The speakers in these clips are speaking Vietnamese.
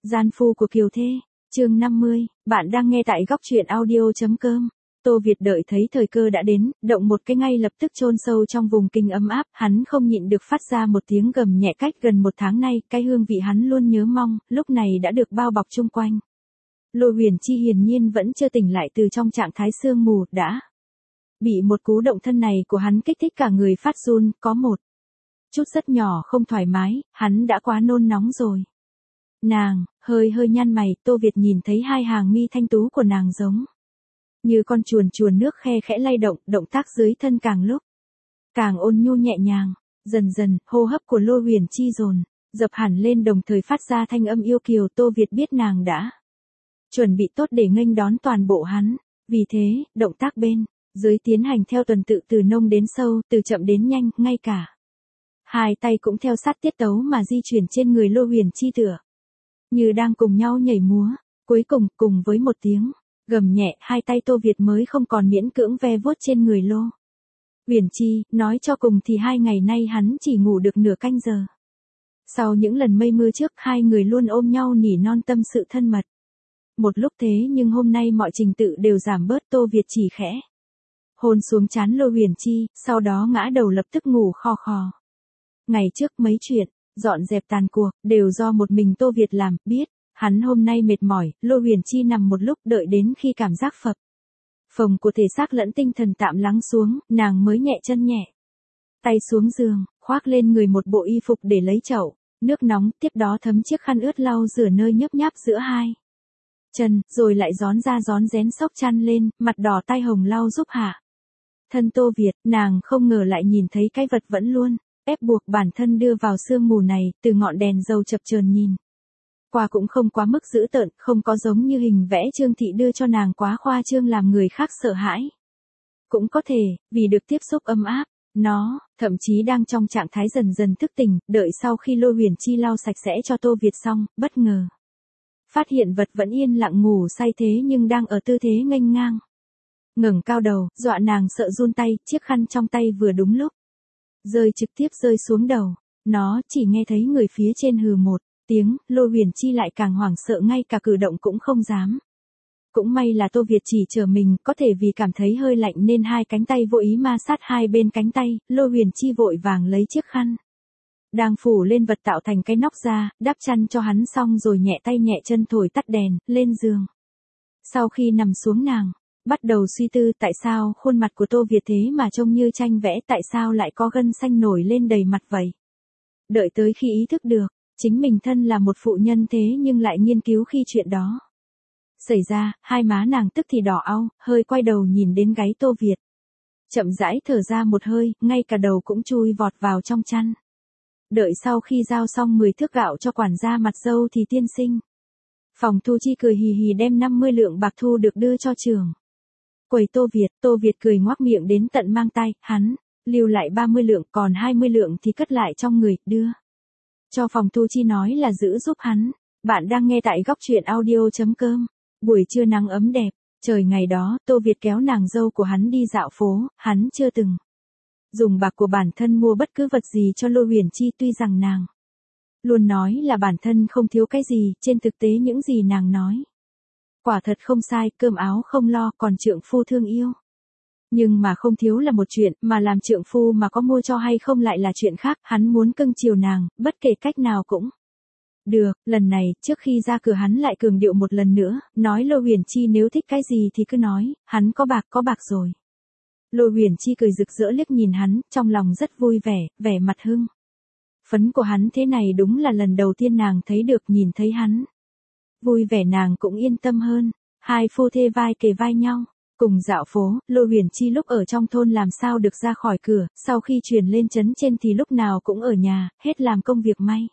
Gian phu của Kiều Thê, chương 50, bạn đang nghe tại góc truyện audio.com. Tô Việt đợi thấy thời cơ đã đến, động một cái ngay lập tức chôn sâu trong vùng kinh ấm áp, hắn không nhịn được phát ra một tiếng gầm nhẹ. Cách gần một tháng nay, cái hương vị hắn luôn nhớ mong, lúc này đã được bao bọc chung quanh. Lô Huyền Chi hiển nhiên vẫn chưa tỉnh lại từ trong trạng thái sương mù, đã bị một cú động thân này của hắn kích thích cả người phát run, có một chút rất nhỏ không thoải mái, hắn đã quá nôn nóng rồi. Nàng, hơi nhăn mày, Tô Việt nhìn thấy hai hàng mi thanh tú của nàng giống như con chuồn nước khe khẽ lay động, động tác dưới thân càng lúc càng ôn nhu nhẹ nhàng, dần dần, hô hấp của Lô Huyền Chi dồn dập hẳn lên đồng thời phát ra thanh âm yêu kiều. Tô Việt biết nàng đã chuẩn bị tốt để nghênh đón toàn bộ hắn, vì thế, động tác bên dưới tiến hành theo tuần tự từ nông đến sâu, từ chậm đến nhanh, ngay cả hai tay cũng theo sát tiết tấu mà di chuyển trên người Lô Huyền Chi tựa như đang cùng nhau nhảy múa. Cuối cùng, cùng với một tiếng gầm nhẹ, hai tay Tô Việt mới không còn miễn cưỡng ve vuốt trên người Lô Huyền Chi, nói cho cùng thì 2 ngày nay hắn chỉ ngủ được nửa canh giờ. Sau những lần mây mưa trước, hai người luôn ôm nhau nỉ non tâm sự thân mật. Một lúc thế nhưng hôm nay mọi trình tự đều giảm bớt, Tô Việt chỉ khẽ hôn xuống trán Lô Huyền Chi, sau đó ngã đầu lập tức ngủ khò khò. Ngày trước mấy chuyện dọn dẹp tàn cuộc đều do một mình Tô Việt làm, biết hắn hôm nay mệt mỏi. Lô Huyền Chi nằm một lúc, đợi đến khi cảm giác phập phồng của thể xác lẫn tinh thần tạm lắng xuống, nàng mới nhẹ chân nhẹ tay xuống giường, khoác lên người một bộ y phục để lấy chậu nước nóng, tiếp đó thấm chiếc khăn ướt lau rửa nơi nhấp nháp giữa hai chân, rồi lại rón ra rón rén xốc chăn lên, mặt đỏ tai hồng lau giúp hạ thân Tô Việt. Nàng không ngờ lại nhìn thấy cái vật vẫn luôn ép buộc bản thân đưa vào sương mù này, từ ngọn đèn dầu chập chờn nhìn qua cũng không quá mức dữ tợn, không có giống như hình vẽ Trương Thị đưa cho nàng quá khoa trương làm người khác sợ hãi. Cũng có thể, vì được tiếp xúc ấm áp, nó, thậm chí đang trong trạng thái dần dần thức tỉnh, đợi sau khi Lô Huyền Chi lau sạch sẽ cho Tô Việt xong, bất ngờ phát hiện vật vẫn yên lặng ngủ say thế nhưng đang ở tư thế nghênh ngang ngẩng cao đầu, dọa nàng sợ run tay, chiếc khăn trong tay vừa đúng lúc trực tiếp rơi xuống đầu. Nó chỉ nghe thấy người phía trên hừ một tiếng, Lô Huyền Chi lại càng hoảng sợ, ngay cả cử động cũng không dám. Cũng may là Tô Việt chỉ chờ mình, có thể vì cảm thấy hơi lạnh nên hai cánh tay vô ý ma sát hai bên cánh tay. Lô Huyền Chi vội vàng lấy chiếc khăn đang phủ lên vật tạo thành cái nóc ra, đắp chăn cho hắn xong rồi nhẹ tay nhẹ chân thổi tắt đèn, lên giường. Sau khi nằm xuống nàng bắt đầu suy tư, tại sao khuôn mặt của Tô Việt thế mà trông như tranh vẽ, tại sao lại có gân xanh nổi lên đầy mặt vậy. Đợi tới khi ý thức được chính mình thân là một phụ nhân thế nhưng lại nghiên cứu khi chuyện đó xảy ra, hai má nàng tức thì đỏ au, hơi quay đầu nhìn đến gáy Tô Việt. Chậm rãi thở ra một hơi, ngay cả đầu cũng chui vọt vào trong chăn. Đợi sau khi giao xong 10 thước gạo cho quản gia mặt dâu thì tiên sinh phòng thu chi cười hì hì đem 50 lượng bạc thu được đưa cho trưởng quầy Tô Việt cười ngoác miệng đến tận mang tay, hắn lưu lại 30 lượng, còn 20 lượng thì cất lại trong người, đưa cho phòng thu chi nói là giữ giúp hắn. Bạn đang nghe tại góc truyện audio.com. Buổi trưa nắng ấm đẹp, trời ngày đó, Tô Việt kéo nàng dâu của hắn đi dạo phố, hắn chưa từng dùng bạc của bản thân mua bất cứ vật gì cho Lô Huyền Chi, tuy rằng nàng luôn nói là bản thân không thiếu cái gì, trên thực tế những gì nàng nói quả thật không sai, cơm áo không lo, còn trượng phu thương yêu. Nhưng mà không thiếu là một chuyện, mà làm trượng phu mà có mua cho hay không lại là chuyện khác. Hắn muốn cưng chiều nàng, bất kể cách nào cũng được. Lần này, trước khi ra cửa hắn lại cường điệu một lần nữa, nói Lô Huyền Chi nếu thích cái gì thì cứ nói, hắn có bạc rồi. Lô Huyền Chi cười rực rỡ liếc nhìn hắn, trong lòng rất vui vẻ, vẻ mặt hưng phấn của hắn thế này đúng là lần đầu tiên nàng thấy được. Nhìn thấy hắn vui vẻ nàng cũng yên tâm hơn, hai phu thê vai kề vai nhau cùng dạo phố. Lô Huyền Chi lúc ở trong thôn làm sao được ra khỏi cửa, sau khi chuyển lên trấn trên thì lúc nào cũng ở nhà, hết làm công việc may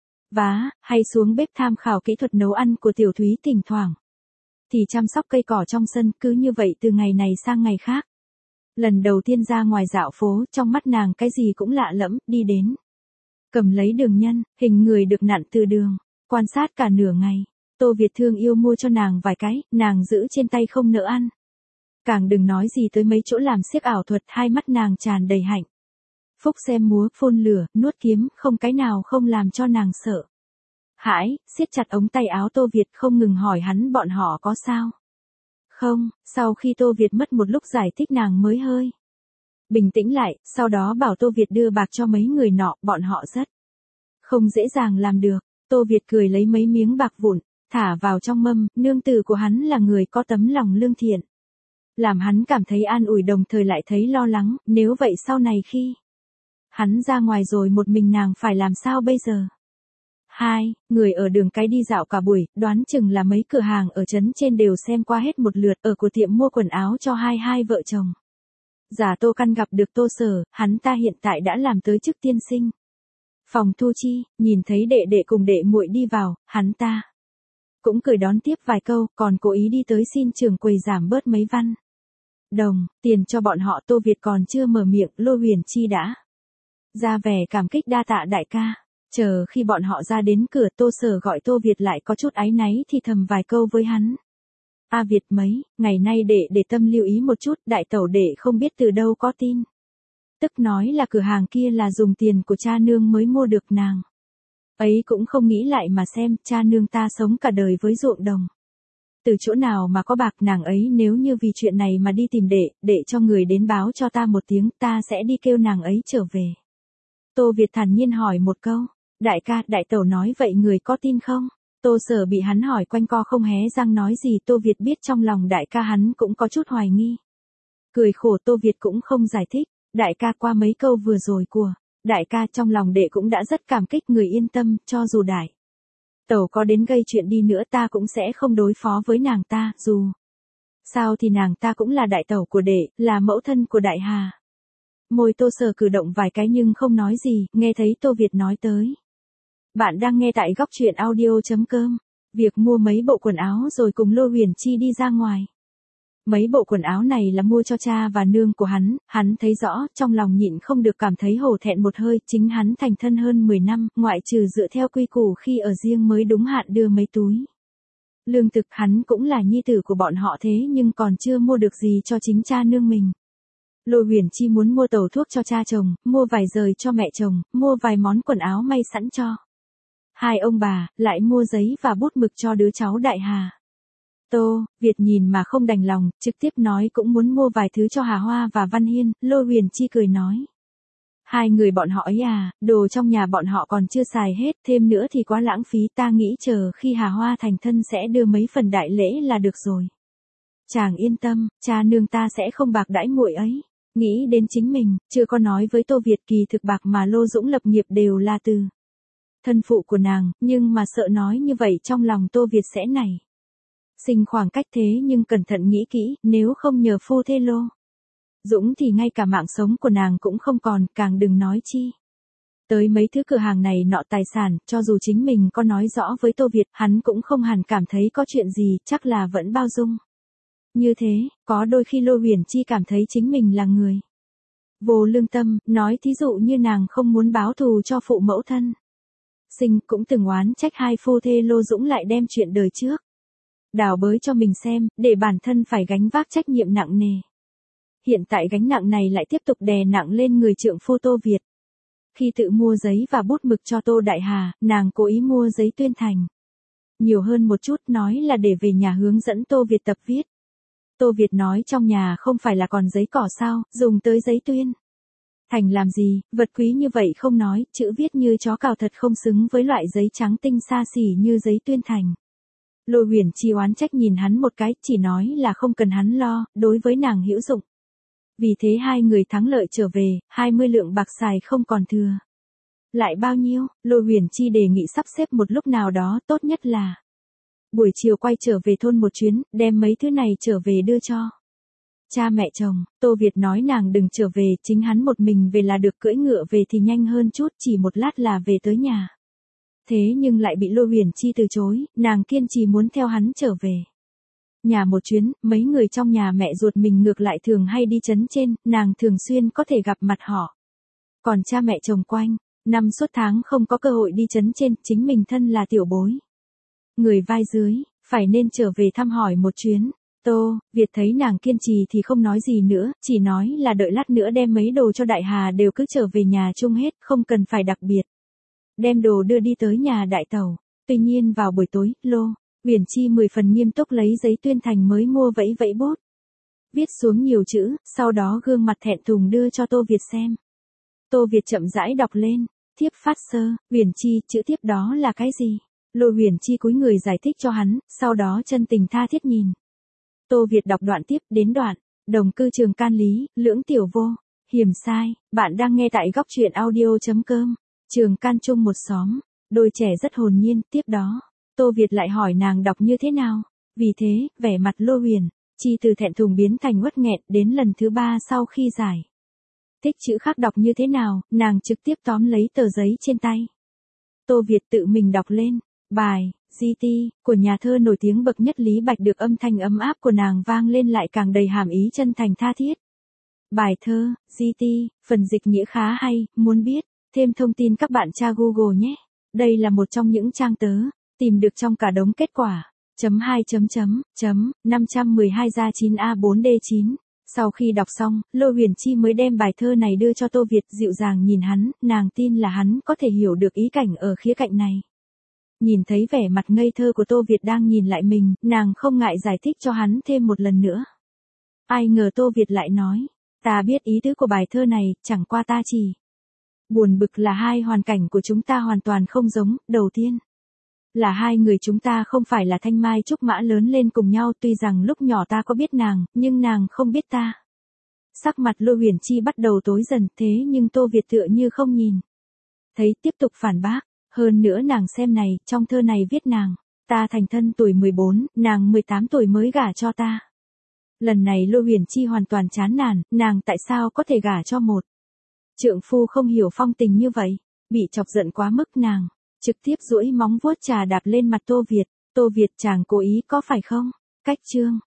vá, hay xuống bếp tham khảo kỹ thuật nấu ăn của Tiểu Thúy, thỉnh thoảng thì chăm sóc cây cỏ trong sân, cứ như vậy từ ngày này sang ngày khác. Lần đầu tiên ra ngoài dạo phố, trong mắt nàng cái gì cũng lạ lẫm, đi đến cầm lấy đường nhân, hình người được nặn từ đường, quan sát cả nửa ngày. Tô Việt thương yêu mua cho nàng vài cái, nàng giữ trên tay không nỡ ăn. Càng đừng nói gì tới mấy chỗ làm xiếc ảo thuật, hai mắt nàng tràn đầy hạnh phúc, xem múa, phun lửa, nuốt kiếm, không cái nào không làm cho nàng sợ hãi, siết chặt ống tay áo Tô Việt không ngừng hỏi hắn bọn họ có sao. Không, sau khi Tô Việt mất một lúc giải thích nàng mới hơi bình tĩnh lại, sau đó bảo Tô Việt đưa bạc cho mấy người nọ, bọn họ rất không dễ dàng làm được. Tô Việt cười lấy mấy miếng bạc vụn, thả vào trong mâm, nương tử của hắn là người có tấm lòng lương thiện. Làm hắn cảm thấy an ủi đồng thời lại thấy lo lắng, nếu vậy sau này khi hắn ra ngoài rồi một mình nàng phải làm sao bây giờ. Người ở đường cái đi dạo cả buổi, đoán chừng là mấy cửa hàng ở trấn trên đều xem qua hết một lượt, ở của tiệm mua quần áo cho hai vợ chồng. Giả Tô Căn gặp được Tô Sở, hắn ta hiện tại đã làm tới chức tiên sinh. Phòng thu chi, nhìn thấy đệ đệ cùng đệ muội đi vào, hắn ta cũng cười đón tiếp vài câu, còn cố ý đi tới xin trưởng quầy giảm bớt mấy văn đồng tiền cho bọn họ. Tô Việt còn chưa mở miệng, Lô Huyền Chi đã ra vẻ cảm kích đa tạ đại ca. Chờ khi bọn họ ra đến cửa, Tô Sở gọi Tô Việt lại có chút áy náy thì thầm vài câu với hắn. A Việt mấy, ngày nay để tâm lưu ý một chút, đại tẩu đệ không biết từ đâu có tin. Tức nói là cửa hàng kia là dùng tiền của cha nương mới mua được, nàng ấy cũng không nghĩ lại mà xem, cha nương ta sống cả đời với ruộng đồng. Từ chỗ nào mà có bạc, nàng ấy nếu như vì chuyện này mà đi tìm để cho người đến báo cho ta một tiếng, ta sẽ đi kêu nàng ấy trở về. Tô Việt thản nhiên hỏi một câu, đại ca, đại tẩu nói vậy người có tin không? Tô Sở bị hắn hỏi quanh co không hé răng nói gì. Tô Việt biết trong lòng đại ca hắn cũng có chút hoài nghi. Cười khổ, Tô Việt cũng không giải thích. Đại ca, qua mấy câu vừa rồi của đại ca trong lòng đệ cũng đã rất cảm kích, người yên tâm, cho dù đại tẩu có đến gây chuyện đi nữa ta cũng sẽ không đối phó với nàng ta, dù sao thì nàng ta cũng là đại tẩu của đệ, là mẫu thân của đại hà. Môi Tô Sở cử động vài cái nhưng không nói gì, nghe thấy Tô Việt nói tới. Bạn đang nghe tại góc truyện audio.com. Việc mua mấy bộ quần áo rồi cùng Lô Huyền Chi đi ra ngoài. Mấy bộ quần áo này là mua cho cha và nương của hắn thấy rõ, trong lòng nhịn không được cảm thấy hổ thẹn một hơi, chính hắn thành thân hơn 10 năm, ngoại trừ dựa theo quy củ khi ở riêng mới đúng hạn đưa mấy túi lương thực, hắn cũng là nhi tử của bọn họ thế nhưng còn chưa mua được gì cho chính cha nương mình. Lô Huyền Chi muốn mua tàu thuốc cho cha chồng, mua vài giời cho mẹ chồng, mua vài món quần áo may sẵn cho hai ông bà, lại mua giấy và bút mực cho đứa cháu đại hà. Tô Việt nhìn mà không đành lòng, trực tiếp nói cũng muốn mua vài thứ cho Hà Hoa và Văn Hiên. Lô Huyền Chi cười nói, hai người bọn họ ấy à, đồ trong nhà bọn họ còn chưa xài hết, thêm nữa thì quá lãng phí, ta nghĩ chờ khi Hà Hoa thành thân sẽ đưa mấy phần đại lễ là được rồi. Chàng yên tâm, cha nương ta sẽ không bạc đãi muội ấy. Nghĩ đến chính mình, chưa có nói với Tô Việt kỳ thực bạc mà Lô Dũng lập nghiệp đều là từ thân phụ của nàng, nhưng mà sợ nói như vậy trong lòng Tô Việt sẽ nảy sinh khoảng cách, thế nhưng cẩn thận nghĩ kỹ, nếu không nhờ phu thê Lô Dũng thì ngay cả mạng sống của nàng cũng không còn, càng đừng nói chi tới mấy thứ cửa hàng này nọ tài sản. Cho dù chính mình có nói rõ với Tô Việt, hắn cũng không hẳn cảm thấy có chuyện gì, chắc là vẫn bao dung. Như thế, có đôi khi Lô Huyền Chi cảm thấy chính mình là người vô lương tâm, nói thí dụ như nàng không muốn báo thù cho phụ mẫu thân sinh, cũng từng oán trách hai phu thê Lô Dũng lại đem chuyện đời trước đào bới cho mình xem, để bản thân phải gánh vác trách nhiệm nặng nề. Hiện tại gánh nặng này lại tiếp tục đè nặng lên người trượng phu Tô Việt. Khi tự mua giấy và bút mực cho Tô Đại Hà, nàng cố ý mua giấy tuyên thành nhiều hơn một chút, nói là để về nhà hướng dẫn Tô Việt tập viết. Tô Việt nói trong nhà không phải là còn giấy cỏ sao, dùng tới giấy tuyên thành làm gì, vật quý như vậy không nói, chữ viết như chó cào thật không xứng với loại giấy trắng tinh xa xỉ như giấy tuyên thành. Lô Huyền Chi oán trách nhìn hắn một cái, chỉ nói là không cần hắn lo, đối với nàng hữu dụng. Vì thế hai người thắng lợi trở về, 20 lượng bạc xài không còn thừa. Lại bao nhiêu, Lô Huyền Chi đề nghị sắp xếp một lúc nào đó, tốt nhất là buổi chiều quay trở về thôn một chuyến, đem mấy thứ này trở về đưa cho cha mẹ chồng. Tô Việt nói nàng đừng trở về, chính hắn một mình về là được, cưỡi ngựa về thì nhanh hơn chút, chỉ một lát là về tới nhà. Thế nhưng lại bị Lô Huyền Chi từ chối, nàng kiên trì muốn theo hắn trở về nhà một chuyến. Mấy người trong nhà mẹ ruột mình ngược lại thường hay đi trấn trên, nàng thường xuyên có thể gặp mặt họ. Còn cha mẹ chồng quanh năm suốt tháng không có cơ hội đi trấn trên, chính mình thân là tiểu bối, người vai dưới, phải nên trở về thăm hỏi một chuyến. Tô Việt thấy nàng kiên trì thì không nói gì nữa, chỉ nói là đợi lát nữa đem mấy đồ cho Đại Hà đều cứ trở về nhà chung hết, không cần phải đặc biệt đem đồ đưa đi tới nhà đại tẩu. Tuy nhiên vào buổi tối, Lô Huyền Chi 10 phần nghiêm túc lấy giấy tuyên thành mới mua vẫy vẫy bút. Viết xuống nhiều chữ, sau đó gương mặt thẹn thùng đưa cho Tô Việt xem. Tô Việt chậm rãi đọc lên. Thiếp phát sơ, Huyền Chi, chữ tiếp đó là cái gì? Lô Huyền Chi cúi người giải thích cho hắn, sau đó chân tình tha thiết nhìn. Tô Việt đọc đoạn tiếp đến đoạn. Đồng cư Trường Can Lý, Lưỡng Tiểu Vô. Hiểm sai, bạn đang nghe tại góc truyện audio.com. Trường Can chung một xóm. Đôi trẻ rất hồn nhiên, tiếp đó. Tô Việt lại hỏi nàng đọc như thế nào. Vì thế, vẻ mặt Lô Huyền Chi từ thẹn thùng biến thành uất nghẹn đến lần thứ 3 sau khi giải. Thích chữ khác đọc như thế nào, nàng trực tiếp tóm lấy tờ giấy trên tay. Tô Việt tự mình đọc lên. Bài, GT, của nhà thơ nổi tiếng bậc nhất Lý Bạch được âm thanh ấm áp của nàng vang lên lại càng đầy hàm ý chân thành tha thiết. Bài thơ, GT, phần dịch nghĩa khá hay, muốn biết, thêm thông tin các bạn tra Google nhé. Đây là một trong những trang tớ, tìm được trong cả đống kết quả. 512 ra 9A4D9. Sau khi đọc xong, Lô Huyền Chi mới đem bài thơ này đưa cho Tô Việt dịu dàng nhìn hắn, nàng tin là hắn có thể hiểu được ý cảnh ở khía cạnh này. Nhìn thấy vẻ mặt ngây thơ của Tô Việt đang nhìn lại mình, nàng không ngại giải thích cho hắn thêm một lần nữa. Ai ngờ Tô Việt lại nói, ta biết ý tứ của bài thơ này, chẳng qua ta chỉ buồn bực là hai hoàn cảnh của chúng ta hoàn toàn không giống. Đầu tiên, là hai người chúng ta không phải là thanh mai trúc mã lớn lên cùng nhau, tuy rằng lúc nhỏ ta có biết nàng, nhưng nàng không biết ta. Sắc mặt Lô Huyền Chi bắt đầu tối dần, thế nhưng Tô Việt tựa như không nhìn thấy, tiếp tục phản bác. Hơn nữa nàng xem này, trong thơ này viết nàng, ta thành thân tuổi 14, nàng 18 tuổi mới gả cho ta. Lần này Lô Huyền Chi hoàn toàn chán nản, nàng tại sao có thể gả cho một trượng phu không hiểu phong tình như vậy. Bị chọc giận quá mức, nàng trực tiếp duỗi móng vuốt trà đạp lên mặt Tô Việt. Tô Việt, chàng cố ý có phải không? Cách chương